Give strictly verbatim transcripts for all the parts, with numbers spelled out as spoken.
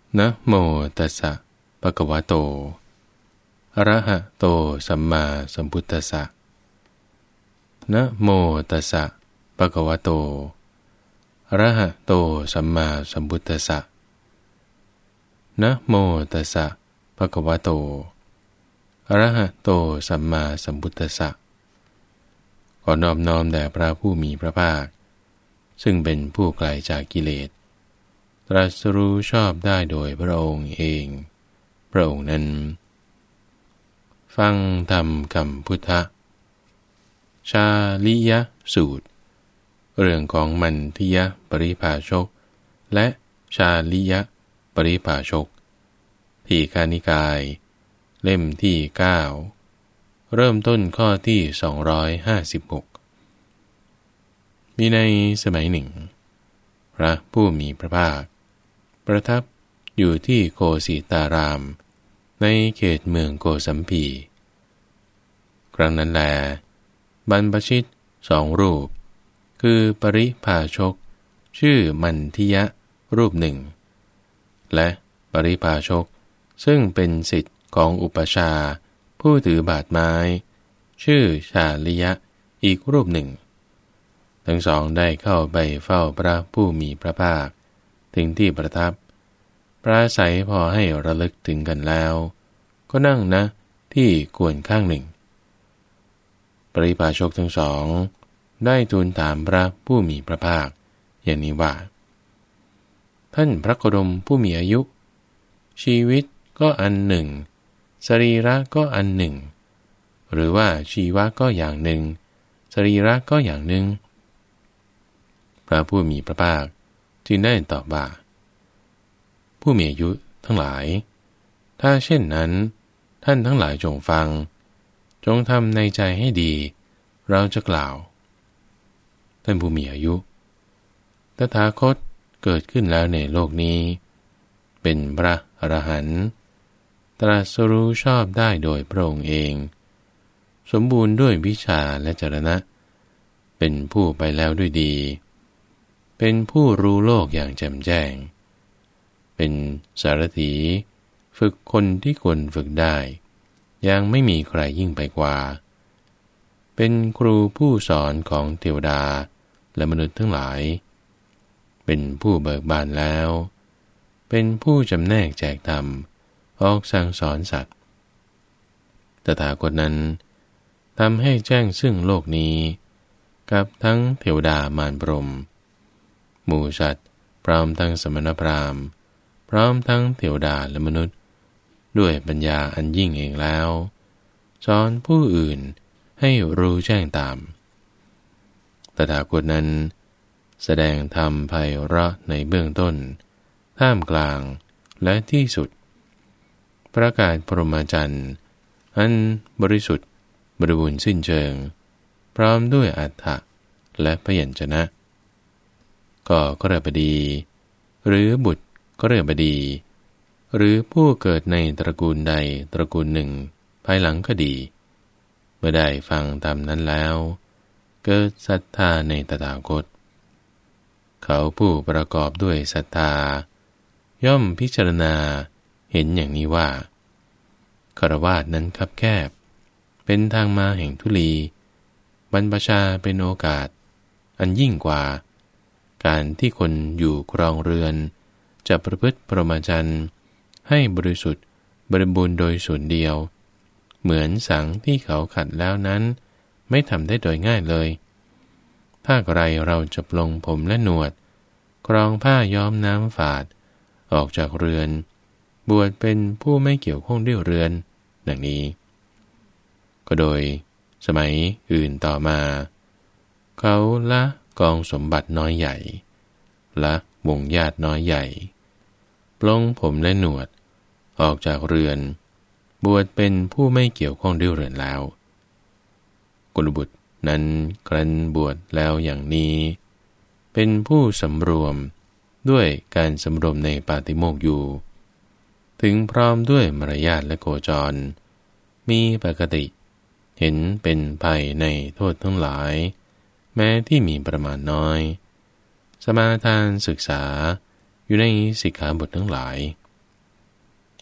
นะโมตัสสะภะคะวะโตอะระหะโตสัมมาสัมพุทธัสสะนะโมตัสสะภะคะวะโตอะระหะโตสัมมาสัมพุทธัสสะนะโมตัสสะภะคะวะโตอะระหะโตสัมมาสัมพุทธัสสะขอนอบน้อมแด่พระผู้มีพระภาคซึ่งเป็นผู้ไกลจากกิเลสตรัสรู้ชอบได้โดยพระองค์เองพระองค์นั้นฟังธรรมคำพุทธชาลิยสูตรเรื่องของมันทิยปริภาชกและชาลิยปริภาชกทีฆานิกายเล่มที่เก้าเริ่มต้นข้อที่สองร้อยห้าสิบหกมีในสมัยหนึ่งพระผู้มีพระภาคประทับอยู่ที่โกสิตารามในเขตเมืองโกสัมพีครั้งนั้นแลบรรพชิตสองรูปคือปริภาชกชื่อมันทิยะรูปหนึ่งและปริภาชกซึ่งเป็นศิษย์ของอุปชาผู้ถือบาทไม้ชื่อชาลิยะอีกรูปหนึ่งทั้งสองได้เข้าไปเฝ้าพระผู้มีพระภาคถึงที่ประทับปราศัยพอให้ระลึกถึงกันแล้วก็นั่งนะที่ควรข้างหนึ่งปริภาชกทั้งสองได้ทูลถามพระผู้มีพระภาคอย่างนี้ว่าท่านพระโคดมผู้มีอายุชีวิตก็อันหนึ่งสรีระก็อันหนึ่งหรือว่าชีวะก็อย่างหนึ่งสรีระก็อย่างหนึ่งพระผู้มีพระภาคจึงได้ตอบว่าผู้มีอายุทั้งหลายถ้าเช่นนั้นท่านทั้งหลายจงฟังจงทำในใจให้ดีเราจะกล่าวท่านผู้มีอายุตถาคตเกิดขึ้นแล้วในโลกนี้เป็นพระอรหันต์ตรัสรู้ชอบได้โดยพระองค์เองสมบูรณ์ด้วยวิชาและจรณะเป็นผู้ไปแล้วด้วยดีเป็นผู้รู้โลกอย่างแจ่มแจ้งเป็นสารถีฝึกคนที่ควรฝึกได้ยังไม่มีใครยิ่งไปกว่าเป็นครูผู้สอนของเทวดาและมนุษย์ทั้งหลายเป็นผู้เบิกบานแล้วเป็นผู้จำแนกแจกธรรมออกสั่งสอนสัตว์ตถาคตนั้นทำให้แจ้งซึ่งโลกนี้กับทั้งเทวดามารพรหมหมู่สัตว์พร้อมทั้งสมณพราหมณ์พร้อมทั้งเทวดาและมนุษย์ด้วยปัญญาอันยิ่งเองแล้วสอนผู้อื่นให้รู้แจ้งตามตถาคตนั้นแสดงธรรมไพเราะในเบื้องต้นท่ามกลางและที่สุดประกาศพรหมจรรย์อันบริสุทธิ์บริบูรณ์สิ้นเชิงพร้อมด้วยอรรถะและพยัญชนะก็กฤหบดีหรือบุตรกฤหบดีหรือผู้เกิดในตระกูลใดตระกูลหนึ่งภายหลังก็ดีเมื่อได้ฟังตามนั้นแล้วเกิดศรัทธาในตถาคตเขาผู้ประกอบด้วยศรัทธาย่อมพิจารณาเห็นอย่างนี้ว่าฆราวาสนั้นคับแคบเป็นทางมาแห่งทุลีบรรพชาเป็นโอกาสอันยิ่งกว่าการที่คนอยู่ครองเรือนจะประพฤติพรหมจรรย์ให้บริสุทธิ์บริบูรณ์โดยส่วนเดียวเหมือนสังที่เขาขัดแล้วนั้นไม่ทำได้โดยง่ายเลยถ้าใครเราจะปลงผมและหนวดครองผ้าย้อมน้ำฝาดออกจากเรือนบวชเป็นผู้ไม่เกี่ยวข้องด้วยเรือนดังนี้ก็โดยสมัยอื่นต่อมาเขาละกองสมบัติน้อยใหญ่ละวงญาติน้อยใหญ่ปลงผมและหนวดออกจากเรือนบวชเป็นผู้ไม่เกี่ยวข้องด้วยเรือนแล้วกุลบุตรนั้นครั้นบวชแล้วอย่างนี้เป็นผู้สำรวมด้วยการสำรวมในปาติโมกข์อยู่ถึงพร้อมด้วยมารยาทและโคจรมีปกติเห็นเป็นภัยในโทษทั้งหลายแม้ที่มีประมาณน้อยสมาทานศึกษาอยู่ในสิกขาบททั้งหลาย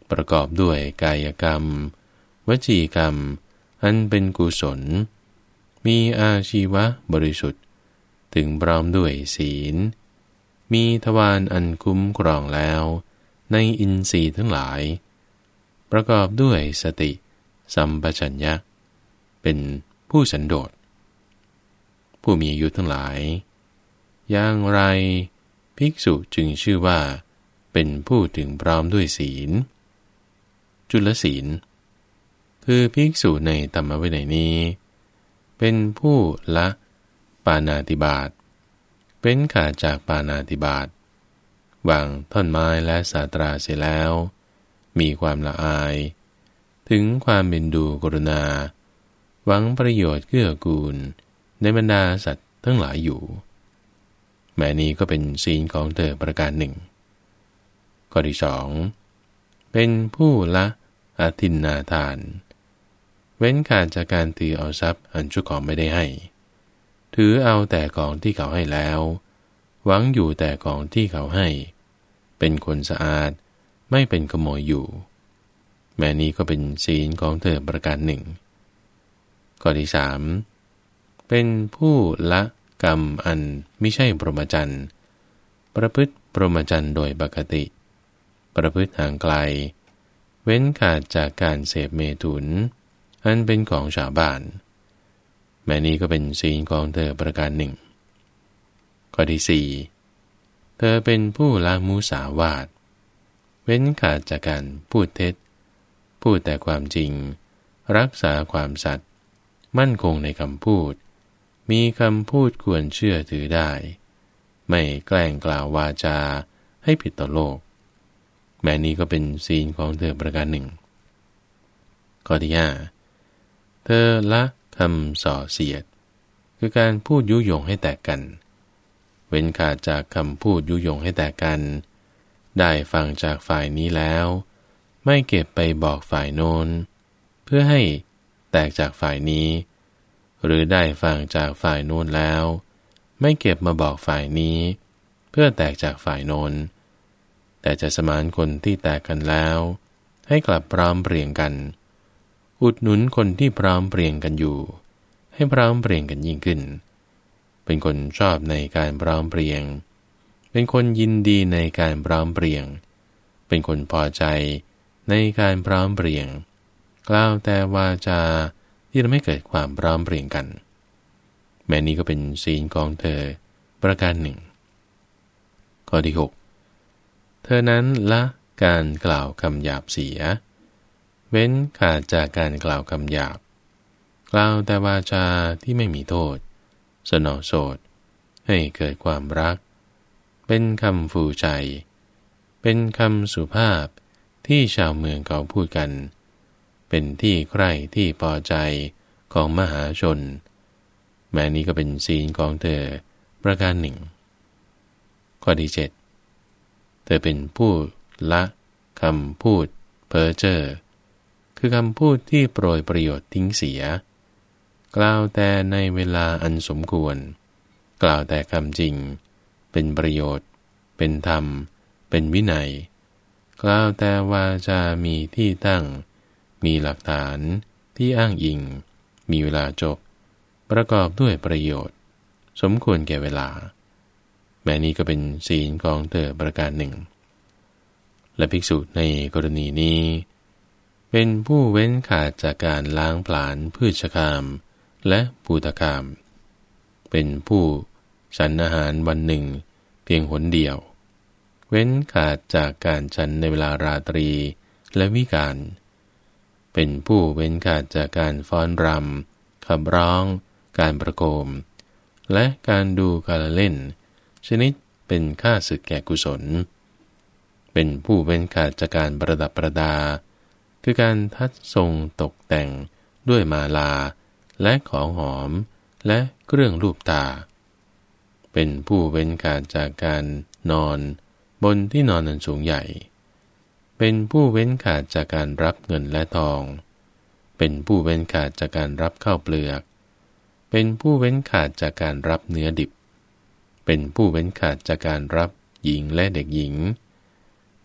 ประกอบด้วยกายกรรมวจีกรรมอันเป็นกุศลมีอาชีวะบริสุทธิ์ถึงพร้อมด้วยศีลมีทวารอันคุ้มครองแล้วในอินทรีย์ทั้งหลายประกอบด้วยสติสัมปชัญญะเป็นผู้สันโดษผู้มีอายุทั้งหลายอย่างไรภิกษุจึงชื่อว่าเป็นผู้ถึงพร้อมด้วยศีลจุลศีลคือภิกษุในธรรมวินัยนี้เป็นผู้ละปาณาติบาตเป็นขาดจากปาณาติบาตวางท่อนไม้และสาตราเสียแล้วมีความละอายถึงความเมตดูกรุณาหวังประโยชน์เกื้อกูลในบรรดาสัตว์ทั้งหลายอยู่แม้นี้ก็เป็นศีลของเธอประการหนึ่งข้อที่สองเป็นผู้ละอทินนาทานเว้นขาดจากการถือเอาทรัพย์อันเจ้าของไม่ได้ให้ถือเอาแต่ของที่เขาให้แล้วหวังอยู่แต่ของที่เขาให้เป็นคนสะอาดไม่เป็นขโมยอยู่แม้นี้ก็เป็นศีลของเธอประการหนึ่งข้อที่สามเป็นผู้ละกรรมอันมิใช่พรหมจรรย์ประพฤติพรหมจรรย์โดยปกติประพฤติห่างไกลเว้นขาดจากการเสพเมถุนอันเป็นของชาวบ้านแม้นี้ก็เป็นศีลของเธอประการหนึ่งข้อที่สี่เธอเป็นผู้ละมุสาวาทเว้นขาดจากการพูดเท็จพูดแต่ความจริงรักษาความสัตย์มั่นคงในคำพูดมีคำพูดควรเชื่อถือได้ไม่แกล้งกล่าววาจาให้ผิดต่อโลกแม้นี้ก็เป็นศีลของเธอประการหนึ่งข้อที่ห้าเธอละคำส่อเสียดคือการพูดยุยงให้แตกกันเว้นขาดจากคำพูดยุยงให้แตกกันได้ฟังจากฝ่ายนี้แล้วไม่เก็บไปบอกฝ่ายโน้นเพื่อให้แตกจากฝ่ายนี้หรือได้ฟังจากฝ่ายโน้นแล้วไม่เก็บมาบอกฝ่ายนี้เพื่อแตกจากฝ่ายโน้นแต่จะสมานคนที่แตกกันแล้วให้กลับพร้อมเพรียงกันอุดหนุนคนที่พร้อมเพรียงกันอยู่ให้พร้อมเพรียงกันยิ่งขึ้นเป็นคนชอบในการพร้อมเพรียงเป็นคนยินดีในการพร้อมเพรียงเป็นคนพอใจในการพร้อมเพรียงกล่าวแต่วาจาที่ทำให้เกิดความพร้อมเพรียงกันแม้นี้ก็เป็นศีลของเธอประการหนึ่งข้อที่หกเธอนั้นละการกล่าวคำหยาบเสียเว้นขาดจากการกล่าวคำหยาบกล่าวแต่วาจาที่ไม่มีโทษสนอโสดให้เกิดความรักเป็นคำฟูใจเป็นคำสุภาพที่ชาวเมืองเขาพูดกันเป็นที่ใคร่ที่พอใจของมหาชนแม้นี้ก็เป็นศีลของเธอประการหนึ่งข้อที่เจ็ดเธอเป็นผู้ละคำพูดเพ้อเจ้อคือคำพูดที่โปรยประโยชน์ทิ้งเสียกล่าวแต่ในเวลาอันสมควรกล่าวแต่คำจริงเป็นประโยชน์เป็นธรรมเป็นวินัยกล่าวแต่วาจามีที่ตั้งมีหลักฐานที่อ้างอิงมีเวลาจบประกอบด้วยประโยชน์สมควรแก่เวลาแม้นี้ก็เป็นศีลของเธอประการหนึ่งและภิกษุในกรณีนี้เป็นผู้เว้นขาดจากการล้างผลาญพืชคามและภูตคามเป็นผู้ฉันอาหารวันหนึ่งเพียงหนเดียวเว้นขาดจากการฉันในเวลาราตรีและวิกาลเป็นผู้เว้นขาดจากการฟ้อนรำขับร้องการประโคมและการดูการเล่นชนิดเป็นค่าศึกแก่กุศลเป็นผู้เว้นขาดจากการประดับประดาคือการทัดทรงตกแต่งด้วยมาลาและของหอมและเครื่องลูบตาเป็นผู้เว้นขาดจากการนอนบนที่นอนอันสูงใหญ่เป็นผู้เว้นขาดจากการรับเงินและทองเป็นผู้เว้นขาดจากการรับข้าวเปลือกเป็นผู้เว้นขาดจากการรับเนื้อดิบเป็นผู้เว้นขาดจากการรับหญิงและเด็กหญิง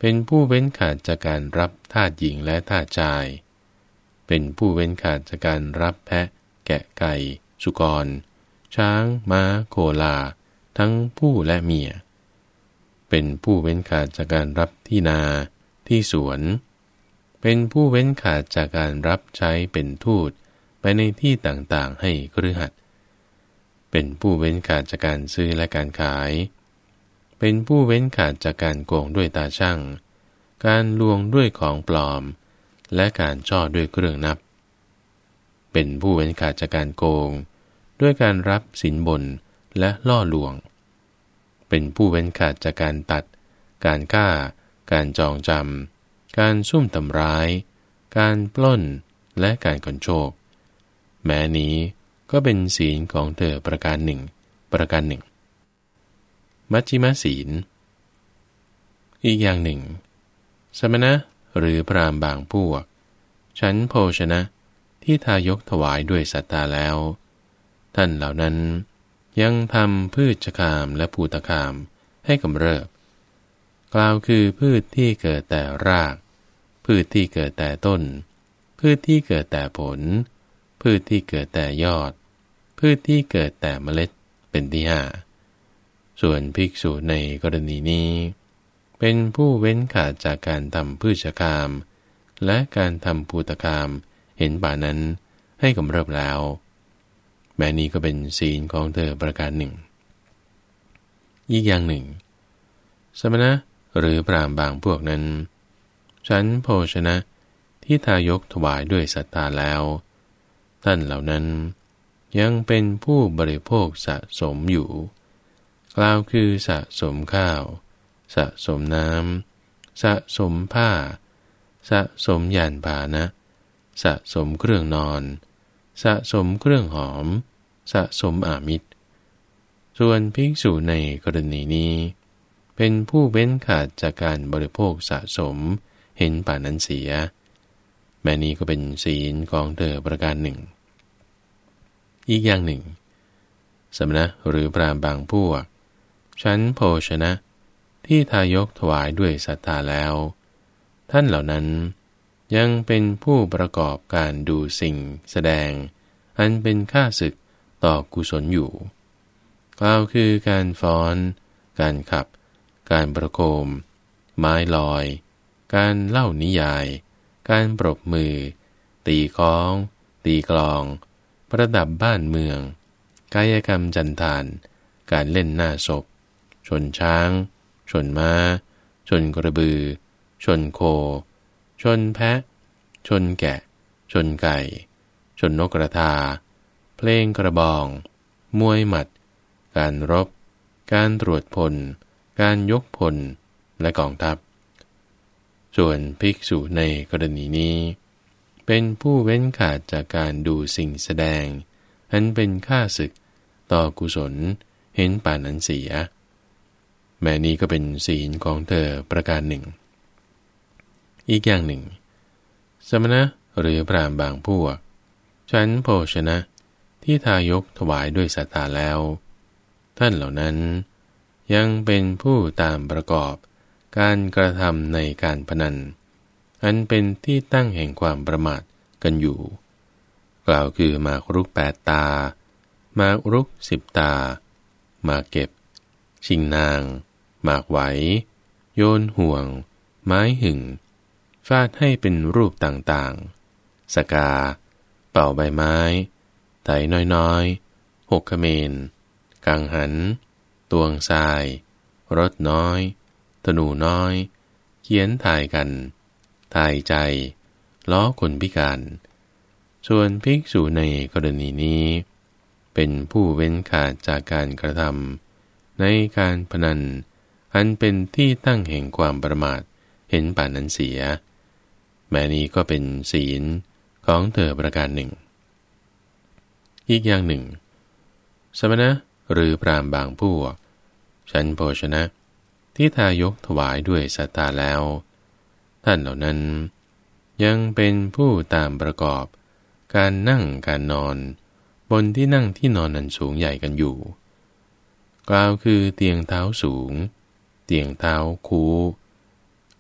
เป็นผู้เว้นขาดจากการรับทาสหญิงและทาสชายเป็นผู้เว้นขาดจากการรับแพะแกะไก่สุกรช้างม้าโคลาทั้งผู้และเมียเป็นผู้เว้นขาดจากการรับที่นาที่สวนเป็นผู้เว้นขาดจากการรับใช้เป็นทูตไปในที่ต่างๆให้คฤหัสถ์เป็นผู้เว้นขาดจากการซื้อและการขายเป็นผู้เว้นขาดจากการโกงด้วยตาช่างการลวงด้วยของปลอมและการช่อด้วยเครื่องนับเป็นผู้เว้นขาดจากการโกงด้วยการรับสินบนและล่อลวงเป็นผู้เว้นขาดจากการตัดการฆ่าการจองจำการซุ่มทำร้ายการปล้นและการกอนโชคแม้นี้ก็เป็นศีลของเธอประการหนึ่งประการหนึ่งมัชฌิมศีลอีกอย่างหนึ่งสมณะหรือพราหมณ์บางพวกฉันโภชนะที่ทายกถวายด้วยศรัทธาแล้วท่านเหล่านั้นยังทำพืชคามและภูตคามให้กำเริบกล่าวคือพืชที่เกิดแต่รากพืชที่เกิดแต่ต้นพืชที่เกิดแต่ผลพืชที่เกิดแต่ยอดพืชที่เกิดแต่เมล็ดเป็นที่ห้าส่วนภิกษุในกรณีนี้เป็นผู้เว้นขาดจากการทำพืชคามและการทำภูตคามเห็นป่านั้นให้กำเริบแล้วแม้นี้ก็เป็นศีลของเธอประการหนึ่งอีกอย่างหนึ่งสมณะหรือพราหมณ์บางพวกนั้นฉันโภชนะที่ทายกถวายด้วยศรัทธาแล้วท่านเหล่านั้นยังเป็นผู้บริโภคสะสมอยู่กล่าวคือสะสมข้าวสะสมน้ำสะสมผ้าสะสมยานพาหนะสะสมเครื่องนอนสะสมเครื่องหอมสะสมอามิตรส่วนภิกษุในกรณีนี้เป็นผู้เว้นขาดจากการบริโภคสะสมเห็นป่านั้นเสียแม้นี้ก็เป็นศีลของเธอประการหนึ่งอีกอย่างหนึ่งสมณะหรือพราหมณ์บางพวกฉันโภชนะที่ทายกถวายด้วยศรัทธาแล้วท่านเหล่านั้นยังเป็นผู้ประกอบการดูสิ่งแสดงอันเป็นค่าศึกต่อกุศลอยู่กล่าวคือการฟ้อนการขับการประโคมไม้ลอยการเล่านิยายการปรบมือตีค้องตีกลองประดับบ้านเมืองกายกรรมจันทานการเล่นหน้าศพชนช้างชนม้าชนกระบือชนโคชนแพะชนแกะชนไก่ชนนกกระทาเพลงกระบองมวยหมัดการรบการตรวจพลการยกพลและกองทัพส่วนภิกษุในกรณีนี้เป็นผู้เว้นขาดจากการดูสิ่งแสดงอันเป็นค่าศึกต่อกุศลเห็นป่านั้นเสียแม้นี้ก็เป็นศีลของเธอประการหนึ่งอีกอย่างหนึ่งสมณะหรือพราหมณ์บางพวกฉันโภชนะที่ทายกถวายด้วยศรัทธาแล้วท่านเหล่านั้นยังเป็นผู้ตามประกอบการกระทำในการพนันอันเป็นที่ตั้งแห่งความประมาทกันอยู่กล่าวคือหมากรุกแปดตาหมากรุกสิบตาหมากเก็บชิงนางหมากไหวโยนห่วงไม้หึ่งฟาดให้เป็นรูปต่างๆสกาเป่าใบไม้ไถน้อยๆหกเขมรกังหันตวงทรายรถน้อยธนูน้อยเขียนถ่ายกันถ่ายใจล้อคนพิการส่วนภิกษุในกรณีนี้เป็นผู้เว้นขาดจากการกระทำในการพนันอันเป็นที่ตั้งแห่งความประมาทเห็นป่านั้นเสียแม้นี้ก็เป็นศีลของเธอประการหนึ่งอีกอย่างหนึ่งสมณะหรือพราหมณ์บางพวกฉันโภชนะที่ทายกถวายด้วยศรัทธาแล้วท่านเหล่านั้นยังเป็นผู้ตามประกอบการนั่งการนอนบนที่นั่งที่นอนนั้นสูงใหญ่กันอยู่กล่าวคือเตียงเท้าสูงเตียงเท้าคู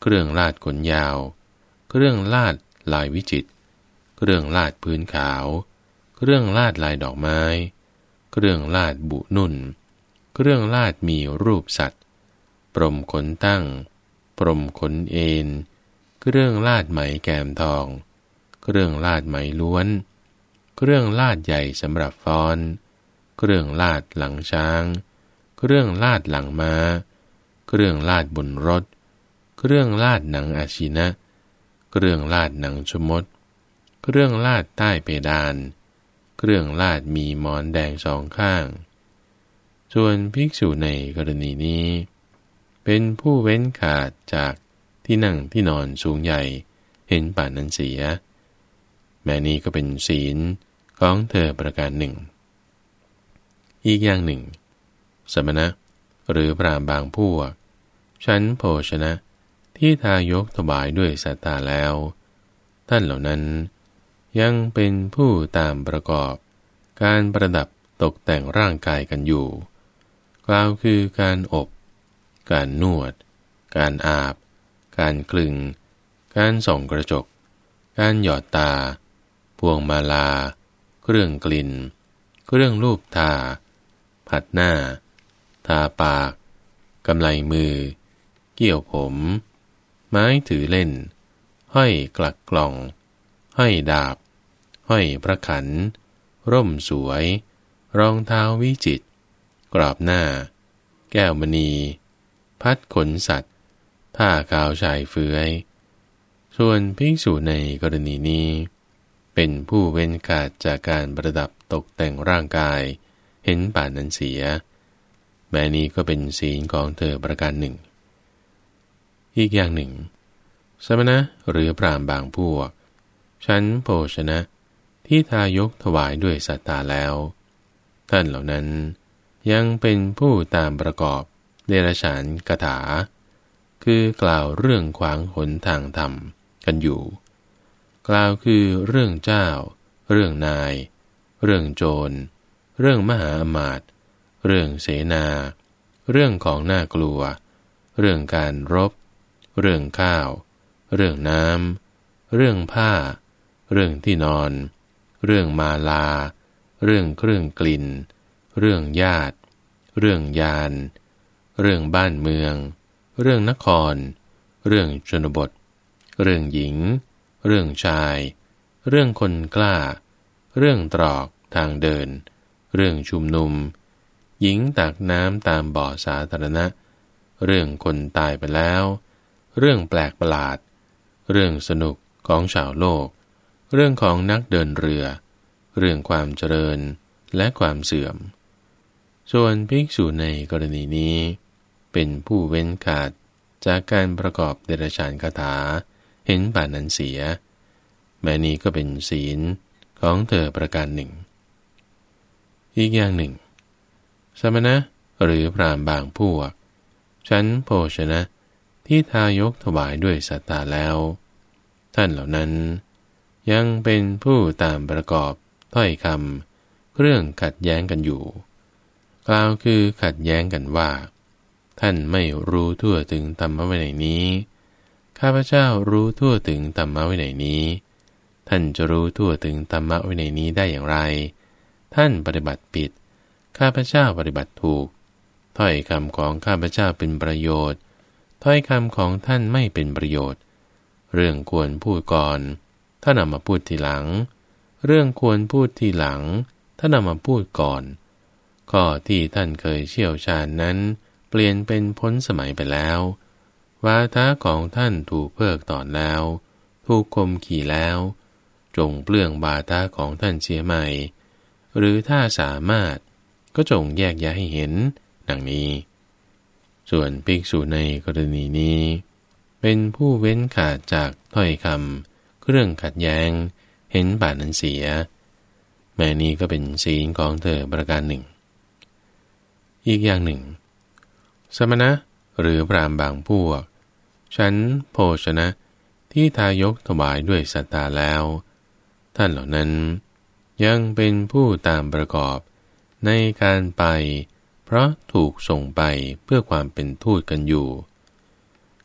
เครื่องลาดขนยาวเครื่องลาดลายวิจิตรเครื่องลาดพื้นขาวเครื่องลาดลายดอกไม้เครื่องลาดบุนุ่นเครื่องลาดมีรูปสัตว์ปรมขนตั้งปรมขนเอ็นเครื่องลาดไหมแก้มทองเครื่องลาดไหมล้วนเครื่องลาดใหญ่สำหรับฟ้อนเครื่องลาดหลังช้างเครื่องลาดหลังม้าเครื่องลาดบนรถเครื่องลาดหนังอาชินะเครื่องลาดหนังชมดเครื่องลาดใต้เพดานเครื่องลาดมีหมอนแดงสองข้างส่วนภิกษุในกรณีนี้เป็นผู้เว้นขาดจากที่นั่งที่นอนสูงใหญ่เห็นป่านนั้นเสียแม้นี้ก็เป็นศีลของเธอประการหนึ่งอีกอย่างหนึ่งสมณะหรือพราหมณ์บางพวกฉันโภชนะที่ทายกถวายด้วยศรัทธาแล้วท่านเหล่านั้นยังเป็นผู้ตามประกอบการประดับตกแต่งร่างกายกันอยู่กล่าวคือการอบการนวดการอาบการกลึงการส่องกระจกการหยอดตาพวงมาลาเครื่องกลิ่นเครื่องลูบทาผัดหน้าทาปากกำไลมือเกี่ยวผมไม้ถือเล่นห้อยกลักกล่องห้อยดาบห้อยพระขันร่มสวยรองเท้าวิจิตรกรอบหน้าแก้วมณีพัดขนสัตว์ผ้าขาวชายเฟื้อยส่วนภิกษุในกรณีนี้เป็นผู้เว้นขาดจากการประดับตกแต่งร่างกายเห็นป่านนั้นเสียแม้นี้ก็เป็นศีลของเธอประการหนึ่งอีกอย่างหนึ่งสมณะหรือพราหมณ์บางพวกฉันโภชนะที่ทายกถวายด้วยศรัทธาแล้วท่านเหล่านั้นยังเป็นผู้ตามประกอบเดรัจฉานคาถาคือกล่าวเรื่องขวางหนทางธรรมกันอยู่กล่าวคือเรื่องเจ้าเรื่องนายเรื่องโจรเรื่องมหาอมาตย์เรื่องเสนาเรื่องของน่ากลัวเรื่องการรบเรื่องข้าวเรื่องน้ำเรื่องผ้าเรื่องที่นอนเรื่องมาลาเรื่องเครื่องกลิ่นเรื่องญาติเรื่องยานเรื่องบ้านเมืองเรื่องนครเรื่องชนบทเรื่องหญิงเรื่องชายเรื่องคนกล้าเรื่องตรอกทางเดินเรื่องชุมนุมหญิงตักน้ำตามบ่อสาธารณะเรื่องคนตายไปแล้วเรื่องแปลกประหลาดเรื่องสนุกของชาวโลกเรื่องของนักเดินเรือเรื่องความเจริญและความเสื่อมส่วนภิกษุในกรณีนี้เป็นผู้เว้นขาดจากการประกอบเดรัจฉานคาถาเห็นป่านนั้นเสียแม้นี้ก็เป็นศีลของเธอประการหนึ่งอีกอย่างหนึ่งสมณะหรือพราหมณ์บางพวกฉันโภชนะที่ทายกถวายด้วยศรัทธาแล้วท่านเหล่านั้นยังเป็นผู้ตามประกอบถ้อยคำเรื่องขัดแย้งกันอยู่กล่าวคือขัดแย้งกันว่าท่านไม่รู้ทั่วถึงธรรมวินัยนี้ข้าพเจ้ารู้ทั่วถึงธรรมวินัยนี้ท่านจะรู้ทั่วถึงธรรมวินัยนี้ได้อย่างไรท่านปฏิบัติผิดข้าพเจ้าปฏิบัติถูกถ้อยคำของข้าพเจ้าเป็นประโยชน์ถ้อยคำของท่านไม่เป็นประโยชน์เรื่องควรพูดก่อนท่านนำมาพูดทีหลังเรื่องควรพูดทีหลังท่านนำมาพูดก่อนข้อที่ท่านเคยเชี่ยวชาญนั้นเปลี่ยนเป็นพ้นสมัยไปแล้ววาทะของท่านถูกเพิกถอนแล้วถูกข่มขี่แล้วจงเปลื้องวาทะของท่านเสียใหม่หรือถ้าสามารถก็จงแยกแยะให้เห็นดังนี้ส่วนภิกษุในกรณีนี้เป็นผู้เว้นขาดจากถ้อยคำเครื่องขัดแย้งเห็นป่านนั้นเสียแม้นี้ก็เป็นศีลของเธอประการหนึ่งอีกอย่างหนึ่งสมณะหรือพราหมณ์บางพวกฉันโภชนะที่ทายกถวายด้วยศรัทธาแล้วท่านเหล่านั้นยังเป็นผู้ตามประกอบในการไปเพราะถูกส่งไปเพื่อความเป็นทูตกันอยู่ก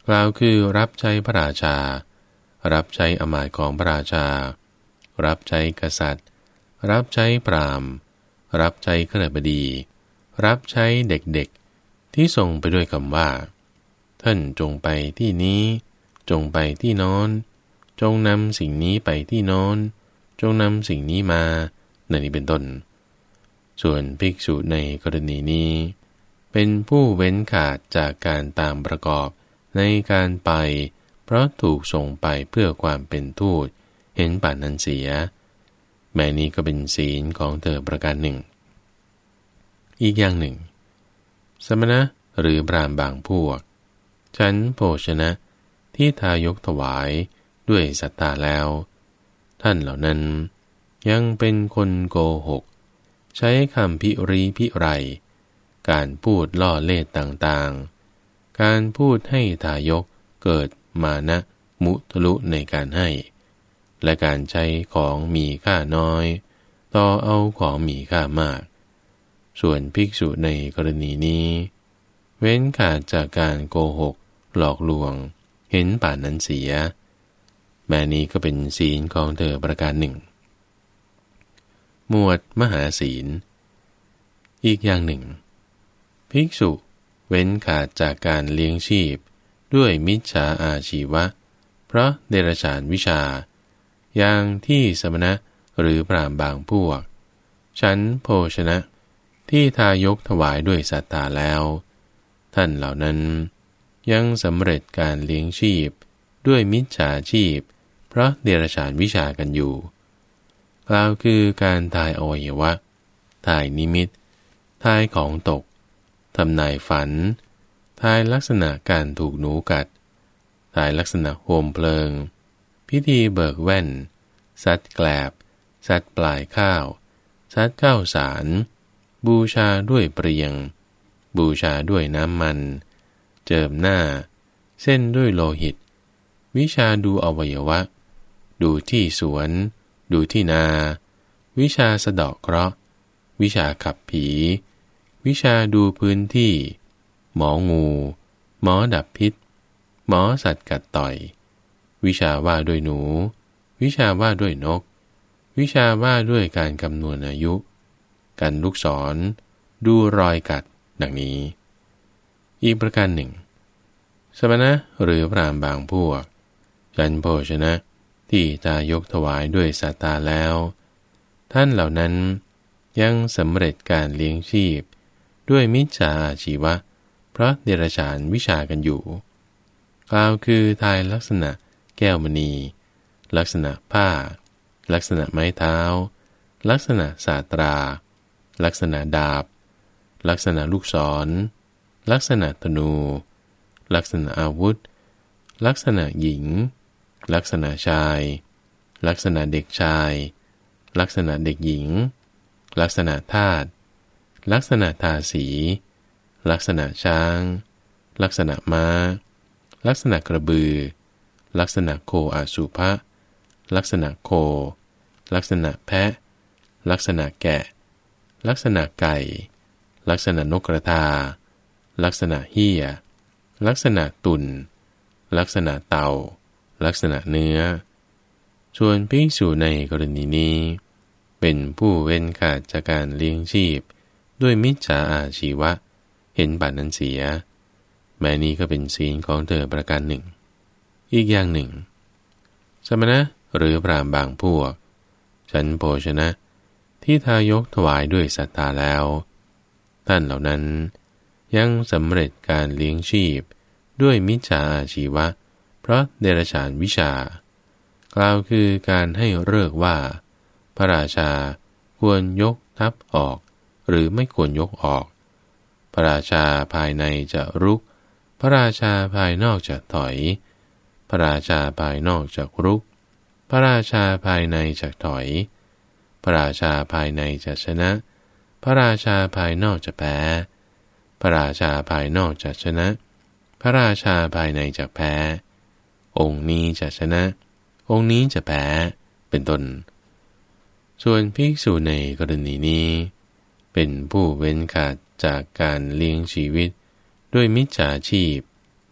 กล่าวคือรับใช้พระราชารับใช้อมาตย์ของพระราชารับใช้กษัตริย์รับใช้พราหมณ์รับใช้ข้าราชบดีรับใช้เด็กๆที่ทรงไปด้วยคำว่าท่านจงไปที่นี้จงไปที่โน้นจงนำสิ่งนี้ไปที่โน้นจงนำสิ่งนี้มานั่นนี้เป็นต้นส่วนภิกษุในกรณีนี้เป็นผู้เว้นขาดจากการตามประกอบในการไปเพราะถูกส่งไปเพื่อความเป็นทูตเห็นป่านนั้นเสียแม้นี้ก็เป็นศีลของเธอประการหนึ่งอีกอย่างหนึ่งสมณะหรือพราหมณ์บางพวกฉันโภชนะที่ทายกถวายด้วยศรัทธาแล้วท่านเหล่านั้นยังเป็นคนโกหกใช้คำพิรีพิไรการพูดล่อเล่ห์ต่างๆการพูดให้ทายกเกิดมานะมุทะลุในการให้และการใช้ของมีค่าน้อยต่อเอาของมีค่ามากส่วนภิกษุในกรณีนี้เว้นขาดจากการโกหกหลอกลวงเห็นป่านนั้นเสียแม้นี้ก็เป็นศีลของเธอประการหนึ่งหมวดมหาศีลอีกอย่างหนึ่งภิกษุเว้นขาดจากการเลี้ยงชีพด้วยมิจฉาอาชีวะเพราะเดรัจฉานวิชาอย่างที่สมณะหรือพราหมณ์บางพวกฉันโภชนะที่ทายกถวายด้วยศรัทธาแล้วท่านเหล่านั้นยังสำเร็จการเลี้ยงชีพด้วยมิจฉาชีพเพราะเดรัจฉานวิชากันอยู่กล่าวคือการทายอวัยวะทายนิมิตทายของตกทำนายฝันทายลักษณะการถูกหนูกัดทายลักษณะโฮมเพลิงพิธีเบิกแว่นซัดแกลบซัดปลายข้าวซัดข้าวสารบูชาด้วยเปรียงบูชาด้วยน้ำมันเจิมหน้าเส้นด้วยโลหิตวิชาดูอวัยวะดูที่สวนดูที่นาวิชาสะเดาะเคราะห์วิชาขับผีวิชาดูพื้นที่หมองูหมอดับพิษหมอสัตว์กัดต่อยวิชาว่าด้วยหนูวิชาว่าด้วยนกวิชาว่าด้วยการคำนวณอายุการลูกศรดูรอยกัดดังนี้อีกประการหนึ่งสมณะหรือพราหมณ์บางพวกฉันโภชนะที่ทายกถวายด้วยศรัทธาแล้วท่านเหล่านั้นยังสำเร็จการเลี้ยงชีพด้วยมิจฉาอาชีวะเพราะเดรัจฉานวิชากันอยู่กล่าวคือทายลักษณะแก้วมณีลักษณะผ้าลักษณะไม้เท้าลักษณะสาตราลักษณะดาบลักษณะลูกศรลักษณะธนูลักษณะอาวุธลักษณะหญิงลักษณะชายลักษณะเด็กชายลักษณะเด็กหญิงลักษณะทาสลักษณะทาสีลักษณะช้างลักษณะม้าลักษณะกระบือลักษณะโคอาสุภะลักษณะโคลักษณะแพะลักษณะแกะลักษณะไก่ลักษณะนกกระทาลักษณะเหี้ยลักษณะตุ่นลักษณะเต่าลักษณะเนื้อส่วนภิกษุในกรณีนี้เป็นผู้เว้นขาดจากการเลี้ยงชีพด้วยมิจฉาอาชีวะเห็นป่านนั้นเสียแม้นี้ก็เป็นศีลของเธอประการหนึ่งอีกอย่างหนึ่งสมณะหรือพราหมณ์บางพวกฉันโภชนะที่ทายกถวายด้วยศรัทธาแล้วท่านเหล่านั้นยังสำเร็จการเลี้ยงชีพด้วยมิจฉาอาชีวะเพราะเดรัจฉานวิชากล่าวคือการให้เลิกว่าพระราชาควรยกทัพออกหรือไม่ควรยกออกพระราชาภายในจะรุกพระราชาภายนอกจะถอยพระราชาภายนอกจะรุกพระราชาภายในจะถอยพระราชาภายในจะชนะพระราชาภายนอกจะแพ้พระราชาภายนอกจะชนะพระราชาภายในจะแพ้องค์นี้จะชนะองค์นี้จะแพ้เป็นต้นส่วนภิกษุในกรณีนี้เป็นผู้เว้นขาดจากการเลี้ยงชีวิตด้วยมิจฉาชีพ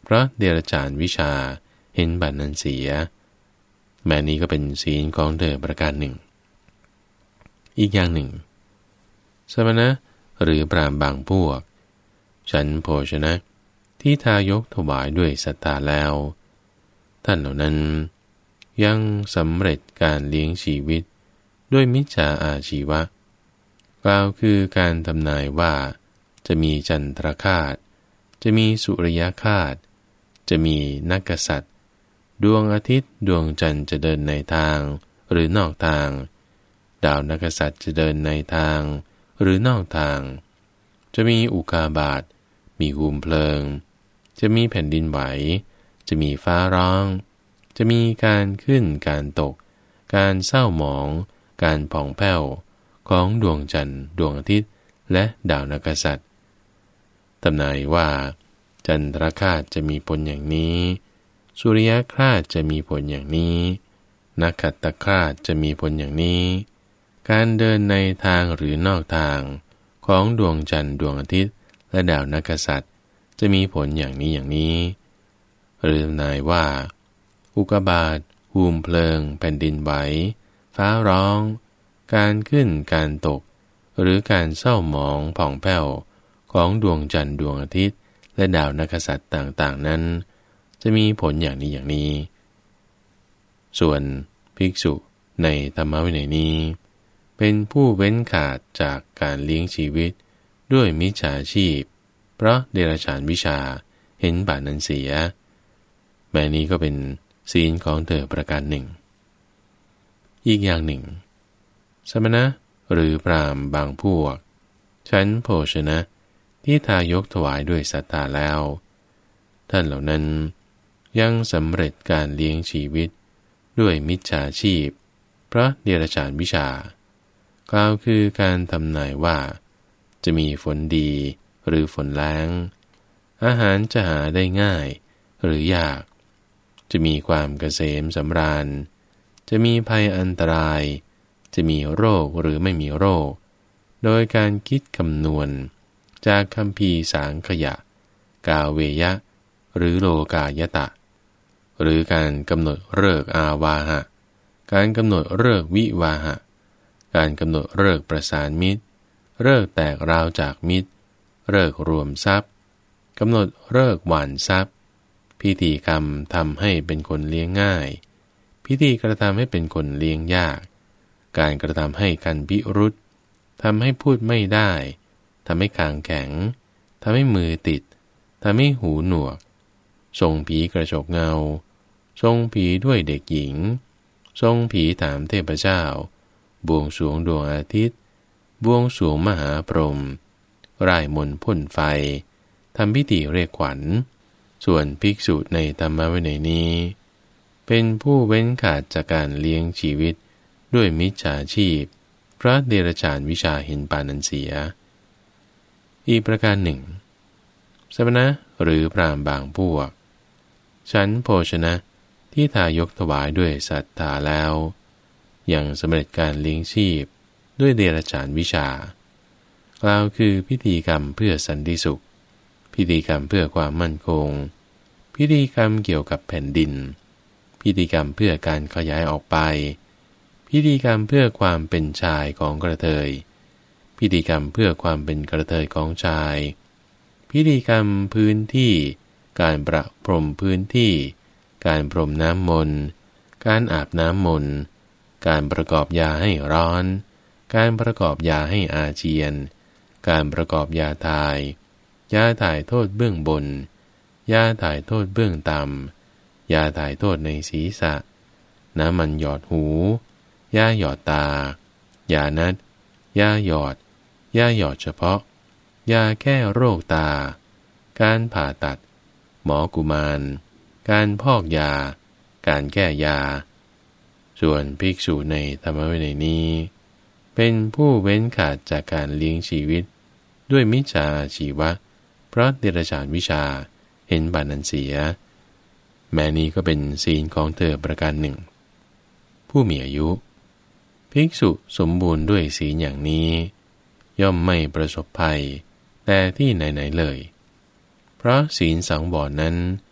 เพราะเดรัจฉานวิชาเห็นบัดนั้นเสียแม้นี้ก็เป็นศีลของเธอประการหนึ่งอีกอย่างหนึ่งสมณะหรือพราหมณ์บางพวกฉันโภชนะที่ทายกถวายด้วยศรัทธาแล้วท่านเหล่านั้นยังสำเร็จการเลี้ยงชีวิตด้วยมิจฉาอาชีวะกล่าวคือการทำนายว่าจะมีจันทรคราสจะมีสุริยคราสจะมีนักกษัตริย์ดวงอาทิตย์ดวงจันทร์จะเดินในทางหรือนอกทางดาวนักกษัตริย์จะเดินในทางหรือนอกทางจะมีอุกาบาตมีภูมิเพลิงจะมีแผ่นดินไหวจะมีฟ้าร้องจะมีการขึ้นการตกการเศร้าหมองการผ่องแผ้วของดวงจันทร์ดวงอาทิตย์และดาวนักกษัตริย์ทำนายว่าจันทรคราสจะมีผลอย่างนี้สุริยคราสจะมีผลอย่างนี้นักขัตตคราสจะมีผลอย่างนี้การเดินในทางหรือนอกทางของดวงจันทร์ดวงอาทิตย์และดาวนักกษัตริย์จะมีผลอย่างนี้อย่างนี้หรือทำนายว่าอุกกาบาตภูมิเพลิงแผ่นดินไหวฟ้าร้องการขึ้นการตกหรือการเศร้าหมองผ่องแผ้วของดวงจันทร์ดวงอาทิตย์และดาวนักกษัตริย์ต่างๆนั้นจะมีผลอย่างนี้อย่างนี้ส่วนภิกษุในธรรมวินัยนี้เป็นผู้เว้นขาดจากการเลี้ยงชีวิตด้วยมิจฉาชีพเพราะเดรัจฉานวิชาเห็นบาปนั้นเสียแม้นี้ก็เป็นศีลของเธอประการหนึ่งอีกอย่างหนึ่งสมณะหรือพราหมณ์บางพวกฉันโภชนะที่ทายกถวายด้วยศรัทธาแล้วท่านเหล่านั้นยังสำเร็จการเลี้ยงชีวิตด้วยมิจฉาชีพเพราะเดรัจฉานวิชากล่าวคือการทำนายว่าจะมีฝนดีหรือฝนแล้งอาหารจะหาได้ง่ายหรือยากจะมีความเกษมสำราญจะมีภัยอันตรายจะมีโรคหรือไม่มีโรคโดยการคิดคำนวณจากคัมภีร์สางขยะกาเวยะหรือโลกายตะหรือการกำหนดฤกษ์อาวาหะการกำหนดฤกษ์วิวาหะการกำหนดฤกษ์ประสานมิตรฤกษ์แตกราวจากมิตรฤกษ์รวมทรัพย์กำหนดฤกษ์หว่านทรัพย์พิธีกรรมทำให้เป็นคนเลี้ยงง่ายพิธีกระทำให้เป็นคนเลี้ยงยากการกระทำให้กันพิรุธทำให้พูดไม่ได้ทำให้คางแข็งทำให้มือติดทำให้หูหนวกทรงผีกระจกเงาทรงผีด้วยเด็กหญิงทรงผีถามเทพเจ้าบวงสรวงดวงอาทิตย์บวงสรวงมหาพรหมร่ายมนต์พ่นไฟทำพิธีเรียกขวัญส่วนภิกษุในธรรมวินัยนี้เป็นผู้เว้นขาดจากการเลี้ยงชีวิตด้วยมิจฉาชีพเพราะเดรัจฉานวิชาเห็นปานนั้นเสียอีกประการหนึ่งสมณะหรือพราหมณ์บางพวกฉันโภชนะที่ทายกถวายด้วยศรัทธาแล้วยังสำเร็จการเลี้ยงชีพด้วยเดรัจฉานวิชากล่าวคือพิธีกรรมเพื่อสันติสุขพิธีกรรมเพื่อความมั่นคงพิธีกรรมเกี่ยวกับแผ่นดินพิธีกรรมเพื่อการขยายออกไปพิธีกรรมเพื่อความเป็นชายของกระเทยพิธีกรรมเพื่อความเป็นกระเทยของชายพิธีกรรมพื้นที่การประพรมพื้นที่การพรมน้ำมนต์การอาบน้ำมนต์การประกอบยาให้ร้อนการประกอบยาให้อาเจียนการประกอบยาทายยาถ่ายโทษเบื้องบนยาถ่ายโทษเบื้องต่ำยาถ่ายโทษในศีรษะน้ำมันหยอดหูยาหยอดตายานัดยาหยอดยาหยอดเฉพาะยาแก้โรคตาการผ่าตัดหมอกุมารการพอกยาการแก้ยาส่วนภิกษุในธรรมวินัยนี้เป็นผู้เว้นขาดจากการเลี้ยงชีวิตด้วยมิจฉาชีวะเพราะเดรัจฉานวิชาเห็นบาปนั้นเสียแม้นี้ก็เป็นศีลของเธอประการหนึ่งผู้มีอายุภิกษุสมบูรณ์ด้วยศีลอย่างนี้ย่อมไม่ประสบภัยแต่ที่ไหนๆเลยเพราะศีลสังวรนั้น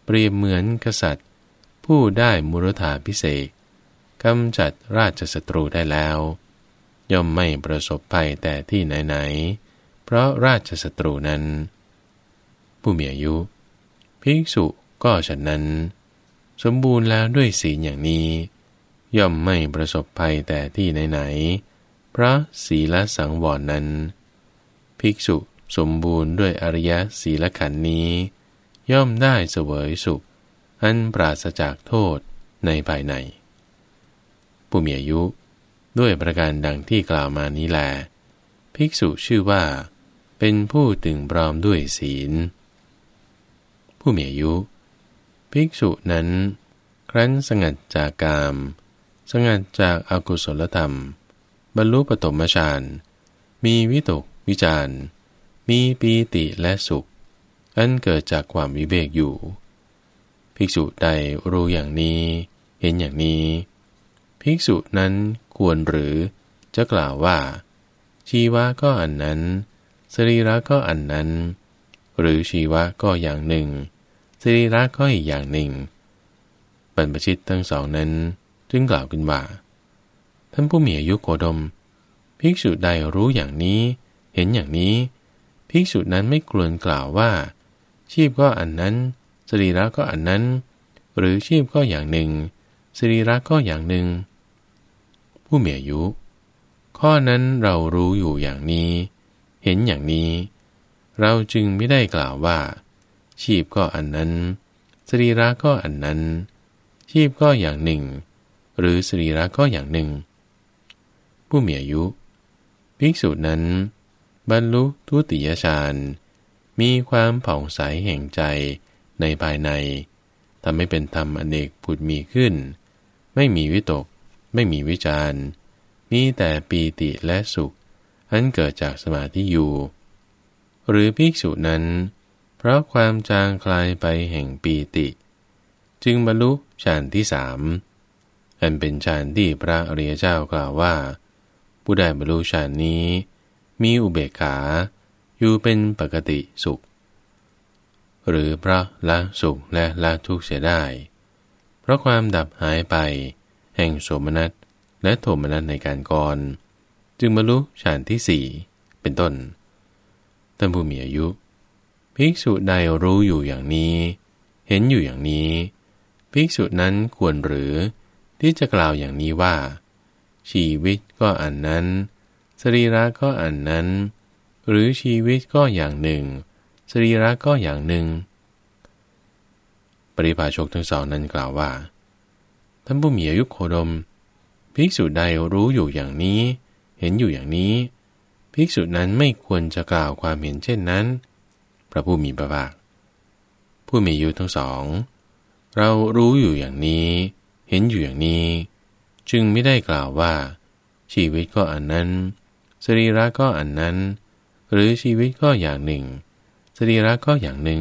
เปรียบเหมือนกษัตริย์ผู้ได้มุรธาภิเษกกำจัดราชศัตรูได้แล้วย่อมไม่ประสบภัยแต่ที่ไหนๆเพราะราชศัตรูนั้นผู้มีอายุภิกษุก็ฉะนั้นสมบูรณ์แล้วด้วยศีลอย่างนี้ย่อมไม่ประสบภัยแต่ที่ไหนๆเพราะศีลสังวรนั้นภิกษุสมบูรณ์ด้วยอริยศีลขันธ์นี้ย่อมได้เสวยสุขอันปราศจากโทษในภายในผู้มีอายุด้วยประการดังที่กล่าวมานี้แลภิกษุชื่อว่าเป็นผู้ถึงพร้อมด้วยศีลผู้มีอายุภิกษุนั้นครั้นสงัดจากกามสงัดจากอากุศลธรรมบรรลุปฐมฌานมีวิตกวิจารมีปีติและสุขอันเกิดจากความวิเวกอยู่ภิกษุใดรู้อย่างนี้เห็นอย่างนี้ภิกษุนั้นควรหรือจะกล่าวว่าชีวะก็อันนั้นสรีระก็อันนั้นหรือชีวะก็อย่างหนึ่งสรีระก็อีกอย่างหนึ่งบรรพชิตทั้งสองนั้นจึงกล่าวขึ้นว่าท่านผู้มีอายุโคดมภิกษุใดรู้อย่างนี้เห็นอย่างนี้ภิกษุนั้นไม่ควรกล่าวว่าชีพก็อันนั้นสรีระก็อันนั้นหรือชีพก็อย่างหนึ่งสรีระก็อย่างหนึ่งผู้มีอายุข้อนั้นเรารู้อยู่อย่างนี้เห็นอย่างนี้เราจึงไม่ได้กล่าวว่าชีพก็อันนั้นสรีระก็อันนั้นชีพก็อย่างหนึ่งหรือสรีระก็อย่างหนึ่งผู้มีอายุภิกษุนั้นบรรลุทุติยฌานมีความผ่องใสแห่งใจในภายในทำให้เป็นธรรมอเนกผุดมีขึ้นไม่มีวิตกไม่มีวิจารมีแต่ปีติและสุขอันเกิดจากสมาธิอยู่หรือภิกษุนั้นเพราะความจางคลายไปแห่งปีติจึงบรรลุฌานที่สามอันเป็นฌานที่พระอริยเจ้ากล่าวว่าผู้ได้บรรลุฌานนี้มีอุเบกขาอยู่เป็นปกติสุขหรือเพราะละสุขและละทุกข์เสียได้เพราะความดับหายไปแห่งโสมนัสและโทมนัสในการก่อนจึงบรรลุฌานที่สี่เป็นต้นท่านผู้มีอายุภิกษุใดรู้อยู่อย่างนี้เห็นอยู่อย่างนี้ภิกษุนั้นควรหรือที่จะกล่าวอย่างนี้ว่าชีวิตก็อันนั้นสรีระก็อันนั้นหรือชีวิตก็อย่างหนึ่งสรีระก็อย่างหนึ่งปริภาชกทั้งสองนั้นกล่าวว่าท่านผู้มีอายุโคดมภิกษุใดรู้อยู่อย่างนี้เห็นอยู่อย่างนี้ภิกษุนั้นไม่ควรจะกล่าวความเห็นเช่นนั้นพระผู้มีพระภาคผู้มีอายุทั้งสองเรารู้อยู่อย่างนี้เห็นอยู่อย่างนี้จึงไม่ได้กล่าวว่าชีวิตก็อันนั้นสรีระก็อันนั้นหรือชีวิตก็อย่างหนึ่งสรีระก็อย่างหนึ่ง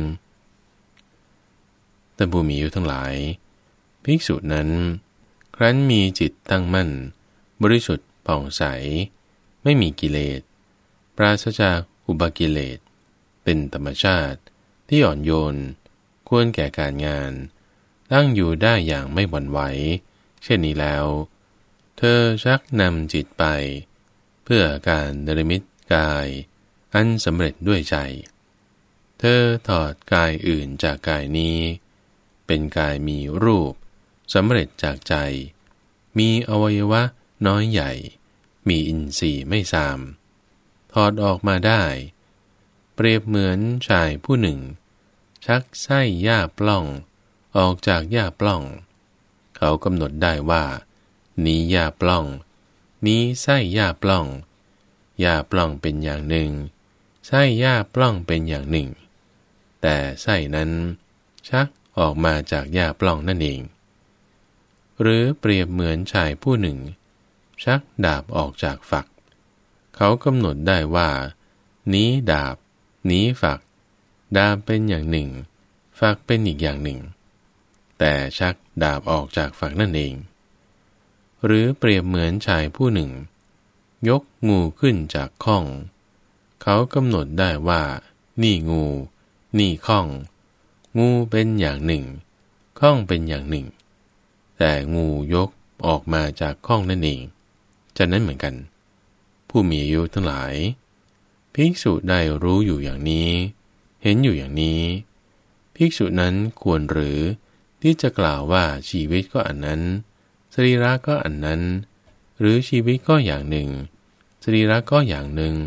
ท่านผู้มีอายุทั้งหลายภิกษุนั้นครั้นมีจิตตั้งมั่นบริสุทธิ์ผ่องใสไม่มีกิเลสปราศจากอุปกิเลสเป็นธรรมชาติที่อ่อนโยนควรแก่การงานตั้งอยู่ได้อย่างไม่หวั่นไหวเช่นนี้แล้วเธอชักนำจิตไปเพื่อการเนรมิตกายอันสำเร็จด้วยใจเธอถอดกายอื่นจากกายนี้เป็นกายมีรูปสำเร็จจากใจมีอวัยวะน้อยใหญ่มีอินทรีย์ไม่ทรามถอดออกมาได้เปรียบเหมือนชายผู้หนึ่งชักไส้หญ้าปล้องออกจากหญ้าปล้องเขากำหนดได้ว่านี้หญ้าปล้องนี้ไส้หญ้าปล้องหญ้าปล้องเป็นอย่างหนึ่งไส้หญ้าปล้องเป็นอย่างหนึ่งแต่ไส้นั้นชักออกมาจากหญ้าปล้องนั่นเองหรือเปรียบเหมือนชายผู้หนึ่งชักดาบออกจากฝักเขากำหนดได้ว่านี้ดาบนี้ฝักดาบเป็นอย่างหนึ่งฝักเป็นอีกอย่างหนึ่งแต่ชักดาบออกจากฝักนั่นเองหรือเปรียบเหมือนชายผู้หนึ่งยกงูขึ้นจากข้องเขากำหนดได้ว่านี่งูนี่ข้องงูเป็นอย่างหนึ่งข้องเป็นอย่างหนึ่งแต่งูยกออกมาจากข้องนั่นเองฉะนั้นเหมือนกันผู้มีอายุทั้งหลายภิกษุได้รู้อยู่อย่างนี้เห็นอยู่อย่างนี้ภิกษุนั้นควรหรือที่จะกล่าวว่าชีวิตก็อันนั้นสรีระก็อันนั้นหรือชีวิตก็อย่างหนึ่งสรีระก็อย่างหนึ่ง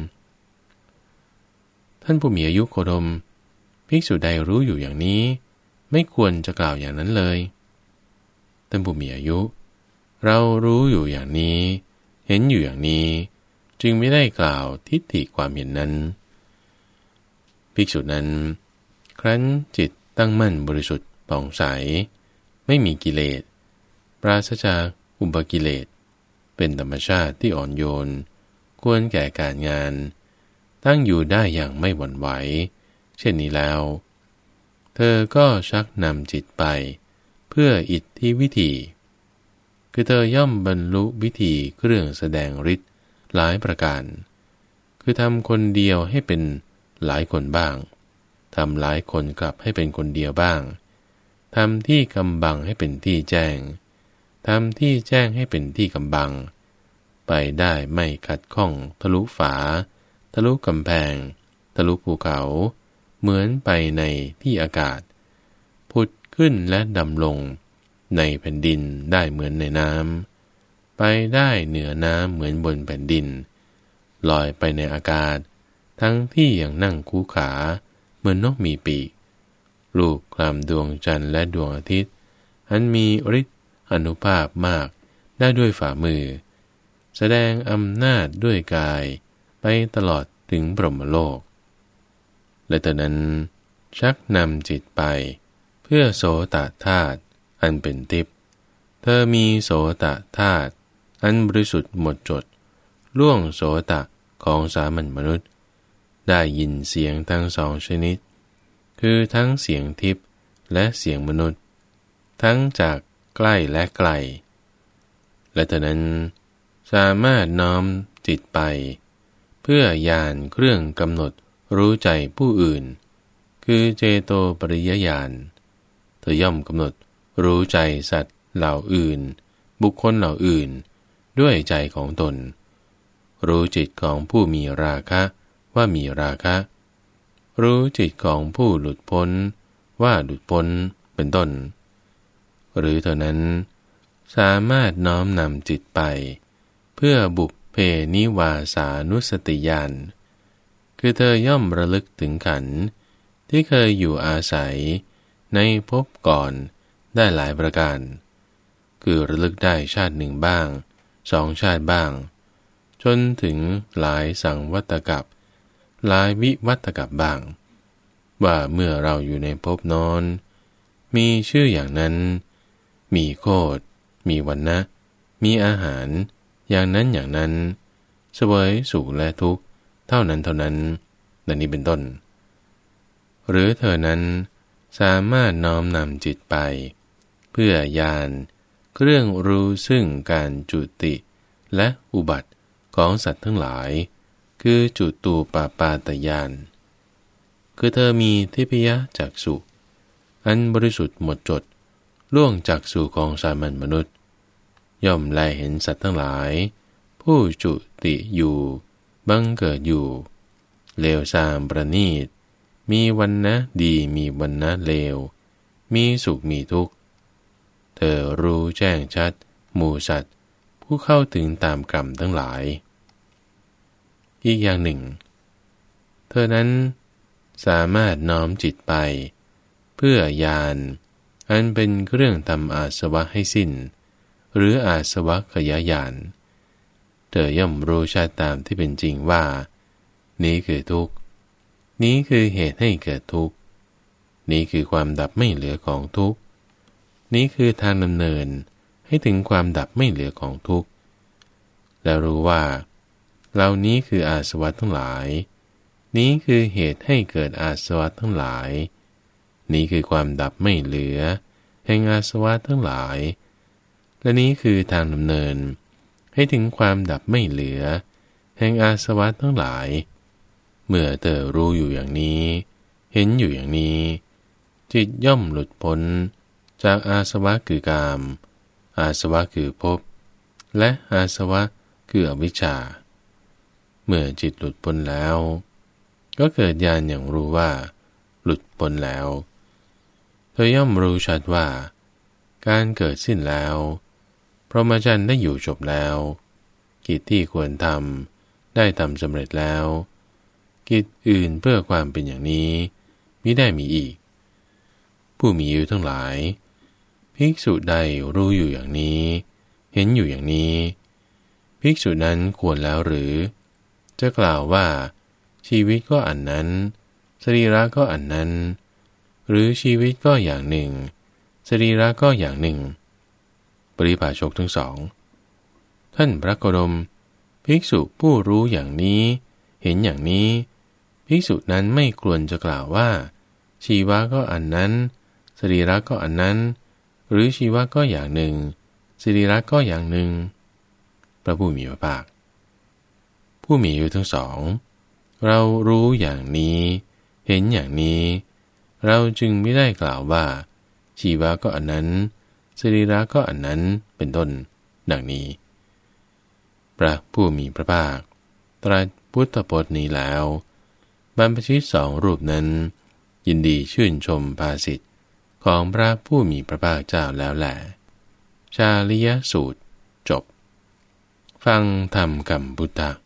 ท่านผู้มีอายุโคดมภิกษุใดรู้อยู่อย่างนี้ไม่ควรจะกล่าวอย่างนั้นเลยท่านผู้มีอายุเรารู้อยู่อย่างนี้เห็นอยู่อย่างนี้จึงไม่ได้กล่าวทิฏฐิความเห็นนั้นภิกษุนั้นครั้นจิตตั้งมั่นบริสุทธิ์ผ่องใสไม่มีกิเลสปราศจากอุปกิเลสเป็นธรรมชาติที่อ่อนโยนควรแก่การงานตั้งอยู่ได้อย่างไม่หวั่นไหวเช่นนี้แล้วเธอก็ชักนำจิตไปเพื่ออิทธิวิธีคือเธอย่อมบรรลุวิธีเครื่องแสดงฤทธิ์หลายประการคือทำคนเดียวให้เป็นหลายคนบ้างทำหลายคนกลับให้เป็นคนเดียวบ้างทำที่กำบังให้เป็นที่แจ้งทำที่แจ้งให้เป็นที่กำบังไปได้ไม่ขัดข้องทะลุฝาทะลุกำแพงทะลุภูเขาเหมือนไปในที่อากาศผุดขึ้นและดำลงในแผ่นดินได้เหมือนในน้ำไปได้เหนือน้ำเหมือนบนแผ่นดินลอยไปในอากาศทั้งที่อย่างนั่งคู่ขาเหมือนนกมีปีกลูกคลำดวงจันทร์และดวงอาทิตย์อันมีฤทธิ์อนุภาพมากได้ด้วยฝ่ามือแสดงอำนาจด้วยกายไปตลอดถึงบรหมโลกและตอนนั้นชักนำจิตไปเพื่อโสตธาตุอันเป็นทิพย์เธอมีโสตธาตุอันบริสุทธิ์หมดจดล่วงโสตะของสามัญมนุษย์ได้ยินเสียงทั้งสองชนิดคือทั้งเสียงทิพย์และเสียงมนุษย์ทั้งจากใกล้และไกลและเธอนั้นสามารถน้อมจิตไปเพื่อญาณเครื่องกำหนดรู้ใจผู้อื่นคือเจโตปริยญาณเธอย่อมกำหนดรู้ใจสัตว์เหล่าอื่นบุคคลเหล่าอื่นด้วยใจของตนรู้จิตของผู้มีราคะว่ามีราคะรู้จิตของผู้หลุดพ้นว่าหลุดพ้นเป็นต้นหรือเท่านั้นสามารถน้อมนำจิตไปเพื่อบุพเพนิวาสานุสติญาณคือเธอย่อมระลึกถึงขันธ์ที่เคยอยู่อาศัยในภพก่อนได้หลายประการคือระลึกได้ชาติหนึ่งบ้างสองชาติบ้างจนถึงหลายสังวัตกัปหลายวิวัตกัปบ้างว่าเมื่อเราอยู่ในภพโน้นมีชื่ออย่างนั้นมีโคตรมีวรรณะมีอาหารอย่างนั้นอย่างนั้นเสวยสุขและทุกข์เท่านั้นเท่านั้นดังนี้เป็นต้นหรือเธอนั้นสามารถน้อมนำจิตไปเพื่อญาณเครื่องรู้ซึ่งการจุติและอุบัติของสัตว์ทั้งหลายคือจุตูปปาตญาณคือเธอมีทิพยจักษุอันบริสุทธิ์หมดจดล่วงจักษุของสามัญมนุษย์ย่อมแลเห็นสัตว์ทั้งหลายผู้จุติอยู่บังเกิดอยู่เลวทรามประณีตมีวรรณะดีมีวรรณะเลวมีสุขมีทุกข์เธอรู้แจ้งชัดหมู่สัตว์ผู้เข้าถึงตามกรรมทั้งหลายอีกอย่างหนึ่งเธอนั้นสามารถน้อมจิตไปเพื่อญาณอันเป็นเครื่องทำอาสวะให้สิ้นหรืออาสวะขยายญาณเธอย่อมรู้ชัดตามที่เป็นจริงว่านี้คือทุกข์นี้คือเหตุให้เกิดทุกข์นี้คือความดับไม่เหลือของทุกข์นี้คือทางดำเนินให้ถึงความดับไม่เหลือของทุกข์และรู้ว่าเหล่านี้คืออาสวะทั้งหลายนี้คือเหตุให้เกิดอาสวะทั้งหลายนี้คือความดับไม่เหลือแห่งอาสวะทั้งหลายและนี้คือทางดำเนินให้ถึงความดับไม่เหลือแห่งอาสวะทั้งหลายเมื่อเธอรู้อยู่อย่างนี้เห็นอยู่อย่างนี้จจิตย่อมหลุดพ้นจากอาสวะคือกามอาสวะคือภพและอาสวะคืออวิชชาเมื่อจิตหลุดพ้นแล้วก็เกิดญาณอย่างรู้ว่าหลุดพ้นแล้วเธอย่อมรู้ชัดว่าการเกิดสิ้นแล้วพรหมจรรย์ได้อยู่จบแล้วกิจที่ควรทำได้ทำสำเร็จแล้วกิจอื่นเพื่อความเป็นอย่างนี้มิได้มีอีกผู้มีอายุทั้งหลายภิกษุใดรู้อยู่อย่างนี้เห็นอยู่อย่างนี้ภิกษุนั้นควรแล้วหรือจะกล่าวว่าชีวิตก็อันนั้นสรีระก็อันนั้นหรือชีวิตก็อย่างหนึ่งสรีระก็อย่างหนึ่งปริภาชกทั้งสองท่านพระโคดมภิกษุผู้รู้อย่างนี้เห็นอย่างนี้ภิกษุนั้นไม่ควรจะกล่าวว่าชีวะก็อันนั้นสรีระก็อันนั้นหรือชีวะก็อย่างหนึ่งสรีระก็อย่างหนึ่งพระผู้มีพระภาคผู้มีอายุทั้งสองเรารู้อย่างนี้เห็นอย่างนี้เราจึงไม่ได้กล่าวว่าชีวะก็อันนั้นสรีระก็อันนั้นเป็นต้นดังนี้พระผู้มีพระภาคตรัสพุทธพจน์นี้แล้วบรรพชิตสองรูปนั้นยินดีชื่นชมภาษิตของพระผู้มีพระภาคเจ้าแล้วแหละชาลิยสูตรจบฟังธรรมกัมพุทธะ